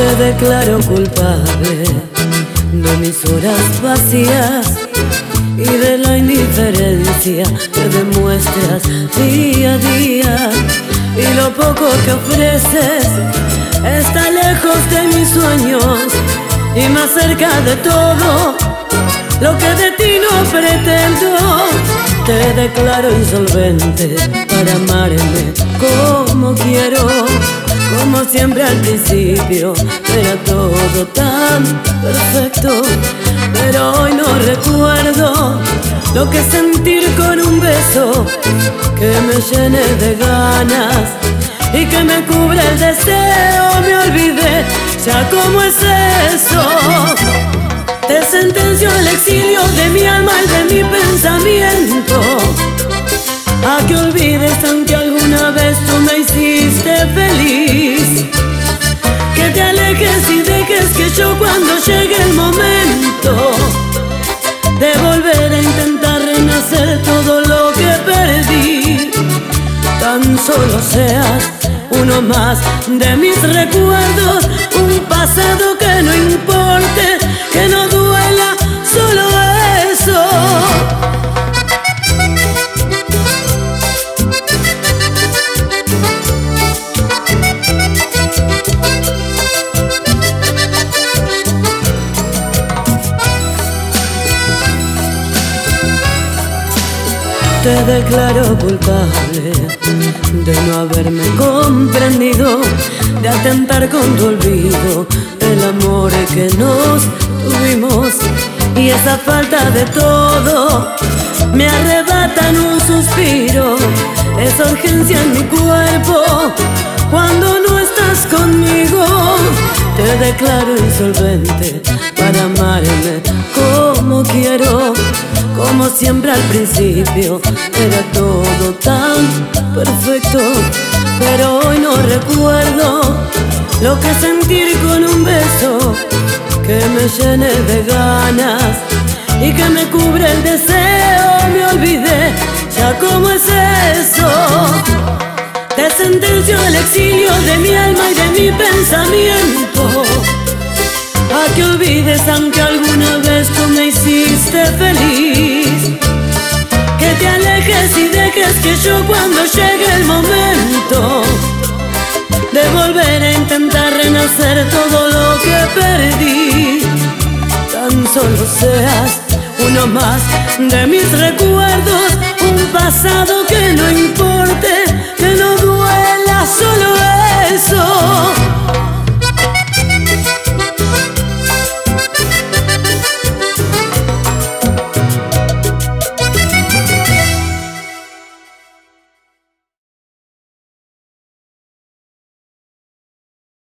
Te declaro culpable de mis horas vacías y de la indiferencia que demuestras día a día. Y lo poco que ofreces está lejos de mis sueños y más cerca de todo lo que de ti no pretendo. Te declaro insolvente para amarme como quiero, como siempre al principio era todo tan perfecto. Pero hoy no recuerdo lo que es sentir con un beso que me llene de ganas y que me cubra el deseo. Me olvidé ya cómo es eso. Te sentencio al exilio de mi alma y de mi pensamiento, a que olvides aunque alguna vez tú me hiciste feliz. Que te alejes y dejes que yo, cuando llegue el momento de volver a intentar renacer todo lo que perdí, tan solo seas uno más de mis recuerdos, un pasado que no importe, que no duela, solo eso. Te declaro culpable de no haberme comprendido, de atentar con tu olvido el amor que nos tuvimos. Y esa falta de todo me arrebata en un suspiro, esa urgencia en mi cuerpo cuando no estás conmigo. Te declaro insolvente para amarme como quiero, como siempre al principio era todo tan perfecto. Pero hoy no recuerdo lo que es sentir con un beso que me llene de ganas y que me cubre el deseo. Me olvidé ya cómo es eso. Te sentencio al exilio de mi alma y de mi pensamiento, a que olvides aunque alguna vez tú me hiciste feliz. Que te alejes y dejes que yo, cuando llegue el momento de volver a intentar renacer todo lo que perdí, tan solo seas uno más de mis recuerdos, un pasado que no importe, que no duela, solo eso.